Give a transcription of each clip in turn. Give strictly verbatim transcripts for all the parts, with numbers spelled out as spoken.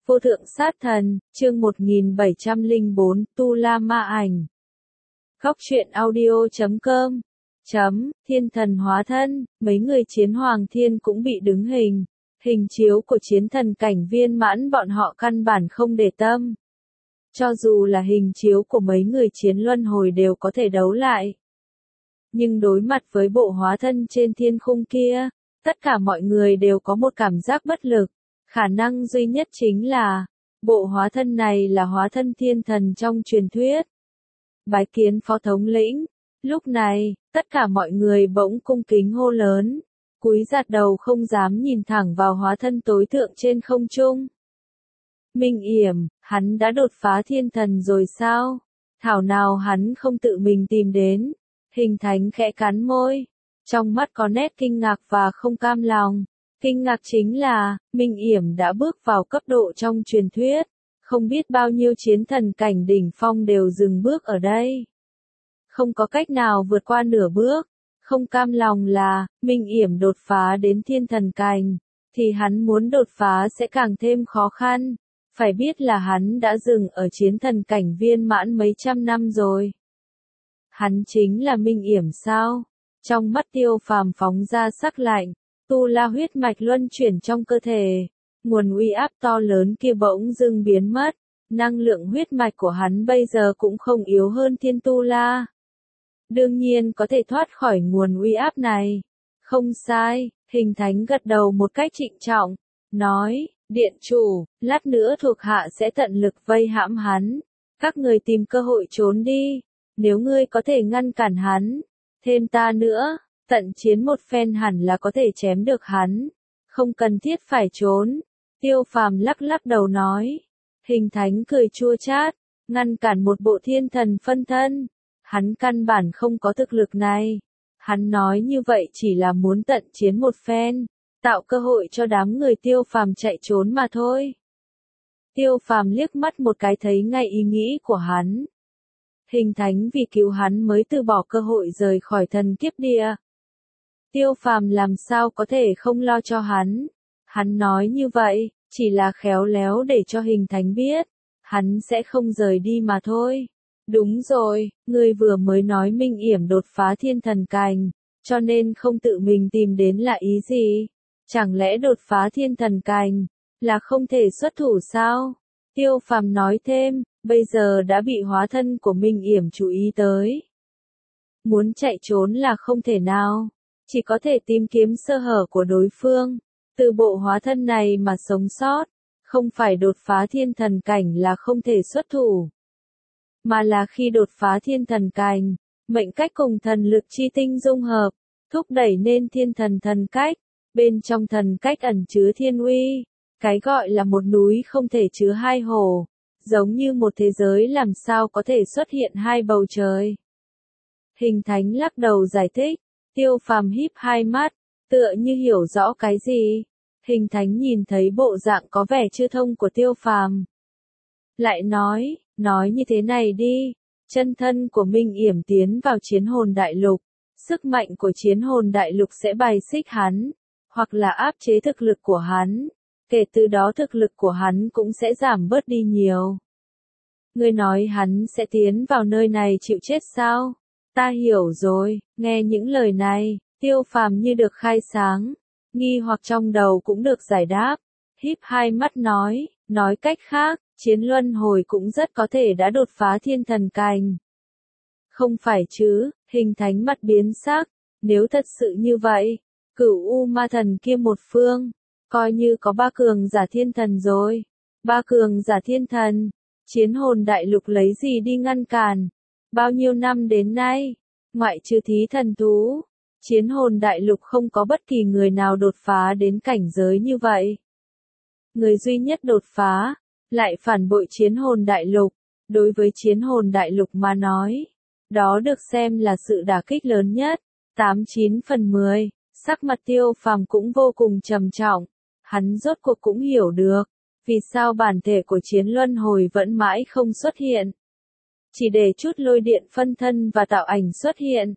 Vô thượng sát thần, chương một nghìn bảy trăm lẻ bốn, Tu La Ma Ảnh. Góc truyện audio chấm com. Chấm, thiên thần hóa thân, mấy người chiến hoàng thiên cũng bị đứng hình. Hình chiếu của chiến thần cảnh viên mãn bọn họ căn bản không để tâm. Cho dù là hình chiếu của mấy người chiến luân hồi đều có thể đấu lại. Nhưng đối mặt với bộ hóa thân trên thiên khung kia, tất cả mọi người đều có một cảm giác bất lực. Khả năng duy nhất chính là, bộ hóa thân này là hóa thân thiên thần trong truyền thuyết. Bái kiến phó thống lĩnh. Lúc này, tất cả mọi người bỗng cung kính hô lớn, cúi gạt đầu không dám nhìn thẳng vào hóa thân tối thượng trên không trung. Minh Yểm, hắn đã đột phá thiên thần rồi sao? Thảo nào hắn không tự mình tìm đến. Hình Thánh khẽ cắn môi, trong mắt có nét kinh ngạc và không cam lòng. Kinh ngạc chính là, Minh Yểm đã bước vào cấp độ trong truyền thuyết, không biết bao nhiêu chiến thần cảnh đỉnh phong đều dừng bước ở đây. Không có cách nào vượt qua nửa bước, không cam lòng là, Minh Yểm đột phá đến thiên thần cảnh, thì hắn muốn đột phá sẽ càng thêm khó khăn, phải biết là hắn đã dừng ở chiến thần cảnh viên mãn mấy trăm năm rồi. Hắn chính là Minh Yểm sao? Trong mắt Tiêu Phàm phóng ra sắc lạnh. Tu La huyết mạch luân chuyển trong cơ thể, nguồn uy áp to lớn kia bỗng dưng biến mất, năng lượng huyết mạch của hắn bây giờ cũng không yếu hơn Thiên Tu La. Đương nhiên có thể thoát khỏi nguồn uy áp này. Không sai, Hình Thánh gật đầu một cách trịnh trọng, nói, Điện chủ, lát nữa thuộc hạ sẽ tận lực vây hãm hắn, các người tìm cơ hội trốn đi, nếu ngươi có thể ngăn cản hắn, thêm ta nữa. Tận chiến một phen hẳn là có thể chém được hắn, không cần thiết phải trốn. Tiêu Phàm lắc lắc đầu nói. Hình Thánh cười chua chát, ngăn cản một bộ thiên thần phân thân. Hắn căn bản không có thực lực này. Hắn nói như vậy chỉ là muốn tận chiến một phen, tạo cơ hội cho đám người Tiêu Phàm chạy trốn mà thôi. Tiêu Phàm liếc mắt một cái thấy ngay ý nghĩ của hắn. Hình Thánh vì cứu hắn mới từ bỏ cơ hội rời khỏi thần kiếp địa. Tiêu Phàm làm sao có thể không lo cho hắn. Hắn nói như vậy, chỉ là khéo léo để cho Hình Thánh biết, hắn sẽ không rời đi mà thôi. Đúng rồi, ngươi vừa mới nói Minh Yểm đột phá thiên thần cảnh, cho nên không tự mình tìm đến là ý gì? Chẳng lẽ đột phá thiên thần cảnh, là không thể xuất thủ sao? Tiêu Phàm nói thêm, bây giờ đã bị hóa thân của Minh Yểm chú ý tới. Muốn chạy trốn là không thể nào. Chỉ có thể tìm kiếm sơ hở của đối phương, từ bộ hóa thân này mà sống sót, không phải đột phá thiên thần cảnh là không thể xuất thủ. Mà là khi đột phá thiên thần cảnh, mệnh cách cùng thần lực chi tinh dung hợp, thúc đẩy nên thiên thần thần cách, bên trong thần cách ẩn chứa thiên uy, cái gọi là một núi không thể chứa hai hồ, giống như một thế giới làm sao có thể xuất hiện hai bầu trời. Hình Thánh lắc đầu giải thích. Tiêu Phàm híp hai mắt, tựa như hiểu rõ cái gì. Hình Thánh nhìn thấy bộ dạng có vẻ chưa thông của Tiêu Phàm. Lại nói, nói như thế này đi, chân thân của Minh Yểm tiến vào chiến hồn đại lục, sức mạnh của chiến hồn đại lục sẽ bài xích hắn, hoặc là áp chế thực lực của hắn, kể từ đó thực lực của hắn cũng sẽ giảm bớt đi nhiều. Ngươi nói hắn sẽ tiến vào nơi này chịu chết sao? Ta hiểu rồi, nghe những lời này, Tiêu Phàm như được khai sáng, nghi hoặc trong đầu cũng được giải đáp, híp hai mắt nói, nói cách khác, chiến luân hồi cũng rất có thể đã đột phá thiên thần cảnh. Không phải chứ, Hình Thánh mặt biến sắc, nếu thật sự như vậy, Cửu U Ma Thần kia một phương, coi như có ba cường giả thiên thần rồi, ba cường giả thiên thần, chiến hồn đại lục lấy gì đi ngăn cản? Bao nhiêu năm đến nay, ngoại trừ thí thần thú, chiến hồn đại lục không có bất kỳ người nào đột phá đến cảnh giới như vậy. Người duy nhất đột phá, lại phản bội chiến hồn đại lục, đối với chiến hồn đại lục mà nói, đó được xem là sự đả kích lớn nhất, tám chín phần mười, sắc mặt Tiêu Phàm cũng vô cùng trầm trọng, hắn rốt cuộc cũng hiểu được, vì sao bản thể của chiến luân hồi vẫn mãi không xuất hiện. Chỉ để chút lôi điện phân thân và tạo ảnh xuất hiện.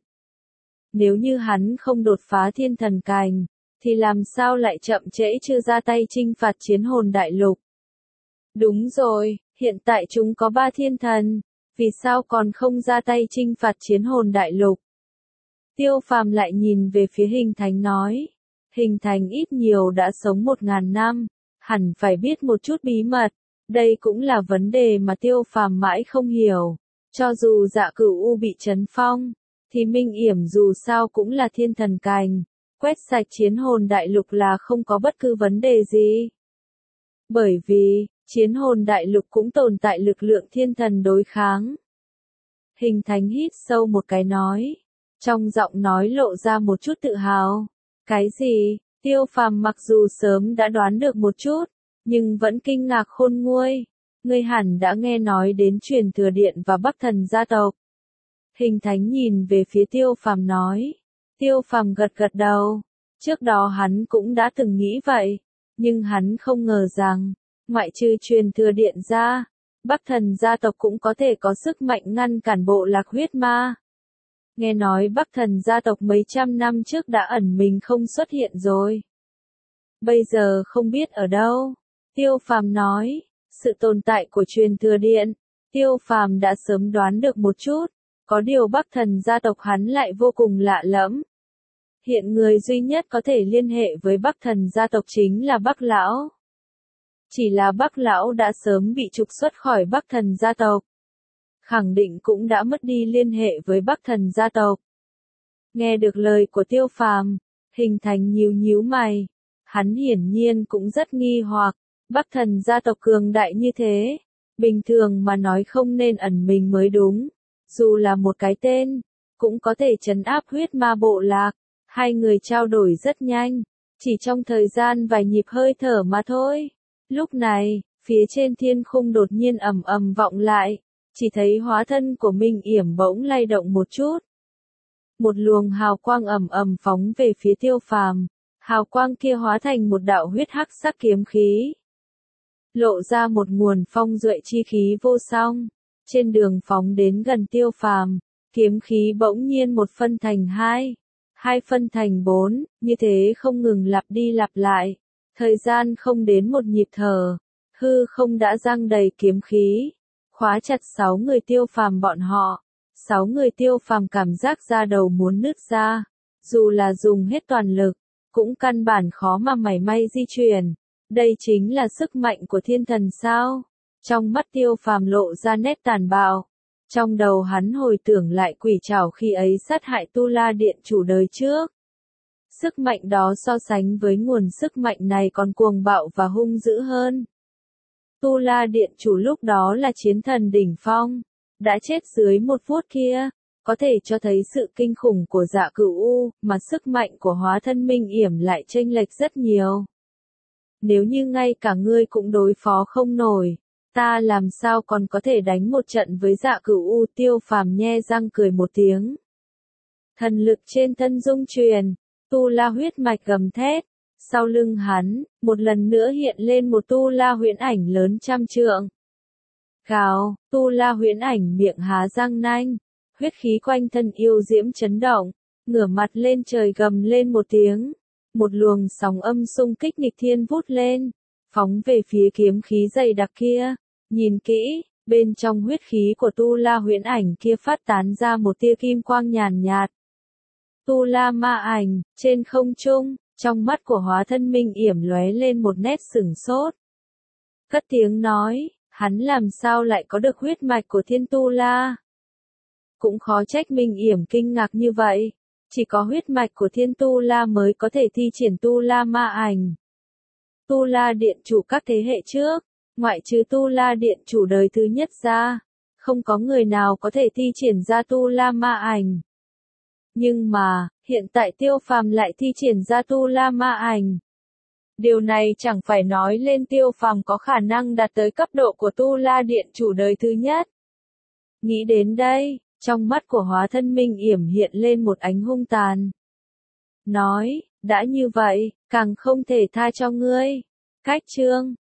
Nếu như hắn không đột phá thiên thần cảnh, thì làm sao lại chậm trễ chưa ra tay chinh phạt chiến hồn đại lục. Đúng rồi, hiện tại chúng có ba thiên thần, vì sao còn không ra tay chinh phạt chiến hồn đại lục? Tiêu Phàm lại nhìn về phía Hình Thánh nói, Hình Thánh ít nhiều đã sống một ngàn năm, hẳn phải biết một chút bí mật, đây cũng là vấn đề mà Tiêu Phàm mãi không hiểu. Cho dù Dạ Cửu U bị trấn phong, thì Minh Yểm dù sao cũng là thiên thần cành, quét sạch chiến hồn đại lục là không có bất cứ vấn đề gì. Bởi vì, chiến hồn đại lục cũng tồn tại lực lượng thiên thần đối kháng. Hình Thánh hít sâu một cái nói, trong giọng nói lộ ra một chút tự hào. Cái gì? Tiêu Phàm mặc dù sớm đã đoán được một chút, nhưng vẫn kinh ngạc khôn nguôi. Ngươi hẳn đã nghe nói đến truyền thừa điện và Bắc Thần gia tộc. Hình Thánh nhìn về phía Tiêu Phàm nói. Tiêu Phàm gật gật đầu. Trước đó hắn cũng đã từng nghĩ vậy, nhưng hắn không ngờ rằng, ngoại trừ truyền thừa điện ra, Bắc Thần gia tộc cũng có thể có sức mạnh ngăn cản bộ lạc huyết ma. Nghe nói Bắc Thần gia tộc mấy trăm năm trước đã ẩn mình không xuất hiện rồi. Bây giờ không biết ở đâu. Tiêu Phàm nói, sự tồn tại của truyền thừa điện, Tiêu Phàm đã sớm đoán được một chút, có điều Bắc Thần gia tộc hắn lại vô cùng lạ lẫm. Hiện người duy nhất có thể liên hệ với Bắc Thần gia tộc chính là Bắc Lão. Chỉ là Bắc Lão đã sớm bị trục xuất khỏi Bắc Thần gia tộc. Khẳng định cũng đã mất đi liên hệ với Bắc Thần gia tộc. Nghe được lời của Tiêu Phàm, Hình Thành nhíu nhíu mày. Hắn hiển nhiên cũng rất nghi hoặc, Bắc Thần gia tộc cường đại như thế, bình thường mà nói không nên ẩn mình mới đúng. Dù là một cái tên, cũng có thể trấn áp huyết ma bộ lạc. Hai người trao đổi rất nhanh, chỉ trong thời gian vài nhịp hơi thở mà thôi. Lúc này, phía trên thiên khung đột nhiên ầm ầm vọng lại, chỉ thấy hóa thân của Minh Yểm bỗng lay động một chút. Một luồng hào quang ầm ầm phóng về phía Tiêu Phàm, hào quang kia hóa thành một đạo huyết hắc sắc kiếm khí. Lộ ra một nguồn phong duệ chi khí vô song, trên đường phóng đến gần Tiêu Phàm, kiếm khí bỗng nhiên một phân thành hai. Hai phân thành bốn, như thế không ngừng lặp đi lặp lại. Thời gian không đến một nhịp thở, hư không đã giăng đầy kiếm khí, khóa chặt sáu người Tiêu Phàm bọn họ. Sáu người Tiêu Phàm cảm giác da đầu muốn nứt ra, dù là dùng hết toàn lực, cũng căn bản khó mà mảy may di chuyển. Đây chính là sức mạnh của thiên thần sao? Trong mắt Tiêu Phàm lộ ra nét tàn bạo. Trong đầu hắn hồi tưởng lại quỷ trảo khi ấy sát hại Tu La Điện chủ đời trước. Sức mạnh đó so sánh với nguồn sức mạnh này còn cuồng bạo và hung dữ hơn. Tu La Điện chủ lúc đó là chiến thần đỉnh phong, đã chết dưới một phút kia, có thể cho thấy sự kinh khủng của Dạ Cửu U, mà sức mạnh của hóa thân Minh Yểm lại chênh lệch rất nhiều. Nếu như ngay cả ngươi cũng đối phó không nổi, ta làm sao còn có thể đánh một trận với Dạ Cửu U? Tiêu Phàm nhe răng cười một tiếng. Thần lực trên thân dung truyền, Tu La huyết mạch gầm thét, sau lưng hắn, một lần nữa hiện lên một Tu La huyễn ảnh lớn trăm trượng. Gào, Tu La huyễn ảnh miệng há răng nanh, huyết khí quanh thân yêu diễm chấn động, ngửa mặt lên trời gầm lên một tiếng, một luồng sóng âm xung kích nghịch thiên vút lên, phóng về phía kiếm khí dày đặc kia. Nhìn kỹ, bên trong huyết khí của Tu La huyễn ảnh kia phát tán ra một tia kim quang nhàn nhạt. Tu La ma ảnh, trên không trung, trong mắt của hóa thân Minh Yểm lóe lên một nét sửng sốt. Cất tiếng nói, hắn làm sao lại có được huyết mạch của thiên Tu La? Cũng khó trách Minh Yểm kinh ngạc như vậy, chỉ có huyết mạch của thiên Tu La mới có thể thi triển Tu La ma ảnh. Tu La điện chủ các thế hệ trước, ngoại trừ Tu La điện chủ đời thứ nhất ra, không có người nào có thể thi triển ra Tu La ma ảnh. Nhưng mà, hiện tại Tiêu Phàm lại thi triển ra Tu La ma ảnh. Điều này chẳng phải nói lên Tiêu Phàm có khả năng đạt tới cấp độ của Tu La điện chủ đời thứ nhất. Nghĩ đến đây, trong mắt của hóa thân Minh Yểm hiện lên một ánh hung tàn. Nói, đã như vậy, càng không thể tha cho ngươi. Cách chương